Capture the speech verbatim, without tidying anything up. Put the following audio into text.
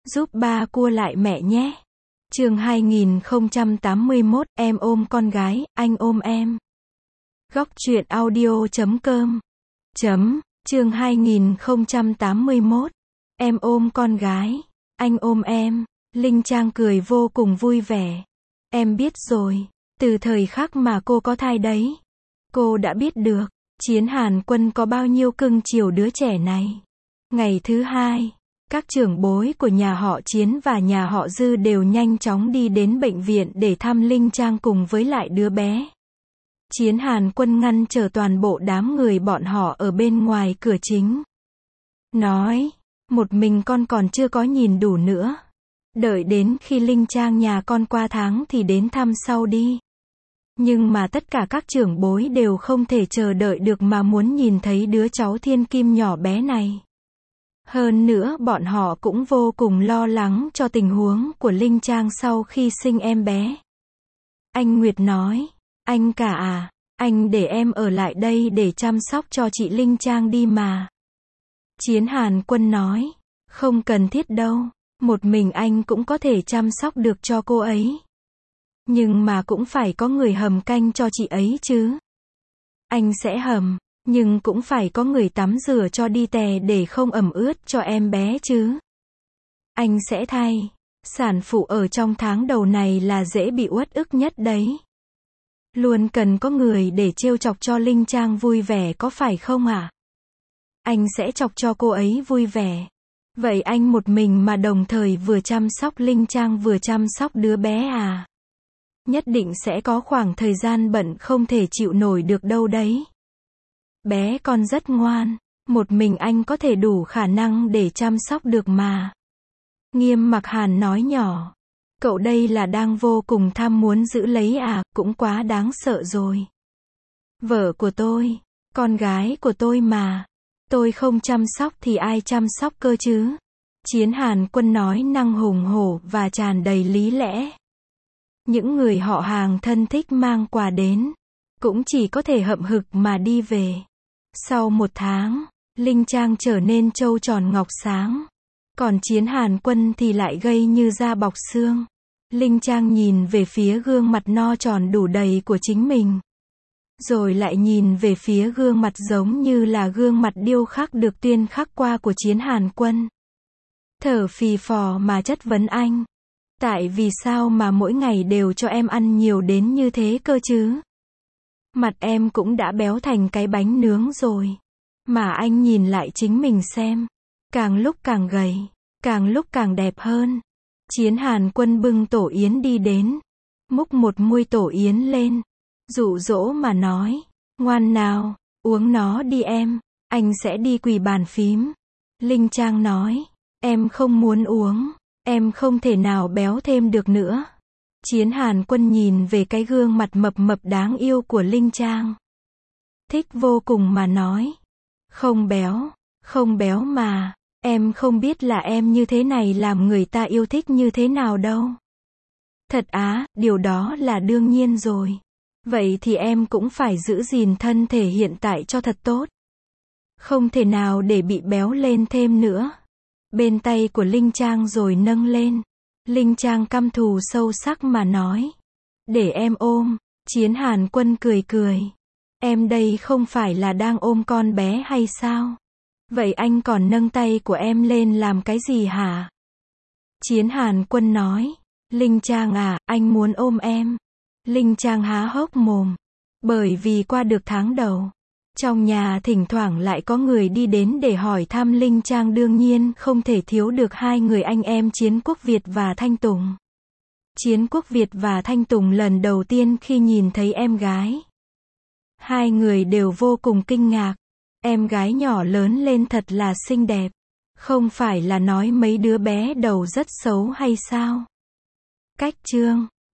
Giúp ba cua lại mẹ nhé. Chương hai nghìn không trăm tám mươi mốt, em ôm con gái, anh ôm em. Góc truyện audio chấm com. Chấm, chương hai nghìn không trăm tám mươi mốt. Em ôm con gái, anh ôm em. Linh Trang cười vô cùng vui vẻ. Em biết rồi, từ thời khắc mà cô có thai đấy. Cô đã biết được, Chiến Hàn Quân có bao nhiêu cưng chiều đứa trẻ này. Ngày thứ hai, các trưởng bối của nhà họ Chiến và nhà họ Dư đều nhanh chóng đi đến bệnh viện để thăm Linh Trang cùng với lại đứa bé. Chiến Hàn Quân ngăn chờ toàn bộ đám người bọn họ ở bên ngoài cửa chính. Nói, một mình con còn chưa có nhìn đủ nữa. Đợi đến khi Linh Trang nhà con qua tháng thì đến thăm sau đi. Nhưng mà tất cả các trưởng bối đều không thể chờ đợi được mà muốn nhìn thấy đứa cháu thiên kim nhỏ bé này. Hơn nữa bọn họ cũng vô cùng lo lắng cho tình huống của Linh Trang sau khi sinh em bé. Anh Nguyệt nói, anh cả à, anh để em ở lại đây để chăm sóc cho chị Linh Trang đi mà. Chiến Hàn Quân nói, không cần thiết đâu, một mình anh cũng có thể chăm sóc được cho cô ấy. Nhưng mà cũng phải có người hầm canh cho chị ấy chứ. Anh sẽ hầm, nhưng cũng phải có người tắm rửa cho đi tè để không ẩm ướt cho em bé chứ. Anh sẽ thay. Sản phụ ở trong tháng đầu này là dễ bị uất ức nhất đấy. Luôn cần có người để trêu chọc cho Linh Trang vui vẻ có phải không ạ? À? Anh sẽ chọc cho cô ấy vui vẻ. Vậy anh một mình mà đồng thời vừa chăm sóc Linh Trang vừa chăm sóc đứa bé à? Nhất định sẽ có khoảng thời gian bận không thể chịu nổi được đâu đấy. Bé con rất ngoan, một mình anh có thể đủ khả năng để chăm sóc được mà. Nghiêm Mặc Hàn nói nhỏ, cậu đây là đang vô cùng tham muốn giữ lấy à, cũng quá đáng sợ rồi. Vợ của tôi, con gái của tôi mà, tôi không chăm sóc thì ai chăm sóc cơ chứ? Chiến Hàn Quân nói năng hùng hổ và tràn đầy lý lẽ. Những người họ hàng thân thích mang quà đến, cũng chỉ có thể hậm hực mà đi về. Sau một tháng, Linh Trang trở nên trâu tròn ngọc sáng. Còn Chiến Hàn Quân thì lại gây như da bọc xương. Linh Trang nhìn về phía gương mặt no tròn đủ đầy của chính mình. Rồi lại nhìn về phía gương mặt giống như là gương mặt điêu khắc được tuyên khắc qua của Chiến Hàn Quân. Thở phì phò mà chất vấn anh. Tại vì sao mà mỗi ngày đều cho em ăn nhiều đến như thế cơ chứ? Mặt em cũng đã béo thành cái bánh nướng rồi. Mà anh nhìn lại chính mình xem. Càng lúc càng gầy, càng lúc càng đẹp hơn. Chiến Hàn Quân bưng tổ yến đi đến. Múc một muôi tổ yến lên. Dụ dỗ mà nói. Ngoan nào, uống nó đi em. Anh sẽ đi quỳ bàn phím. Linh Trang nói. Em không muốn uống. Em không thể nào béo thêm được nữa. Chiến Hàn Quân nhìn về cái gương mặt mập mập đáng yêu của Linh Trang. Thích vô cùng mà nói. Không béo, không béo mà. Em không biết là em như thế này làm người ta yêu thích như thế nào đâu. Thật á, điều đó là đương nhiên rồi. Vậy thì em cũng phải giữ gìn thân thể hiện tại cho thật tốt. Không thể nào để bị béo lên thêm nữa. Bên tay của Linh Trang rồi nâng lên. Linh Trang căm thù sâu sắc mà nói. Để em ôm. Chiến Hàn Quân cười cười. Em đây không phải là đang ôm con bé hay sao? Vậy anh còn nâng tay của em lên làm cái gì hả? Chiến Hàn Quân nói. Linh Trang à, anh muốn ôm em. Linh Trang há hốc mồm. Bởi vì qua được tháng đầu, trong nhà thỉnh thoảng lại có người đi đến để hỏi thăm Linh Trang, đương nhiên không thể thiếu được hai người anh em Chiến Quốc Việt và Thanh Tùng. Chiến Quốc Việt và Thanh Tùng lần đầu tiên khi nhìn thấy em gái. Hai người đều vô cùng kinh ngạc. Em gái nhỏ lớn lên thật là xinh đẹp. Không phải là nói mấy đứa bé đầu rất xấu hay sao? Cách chương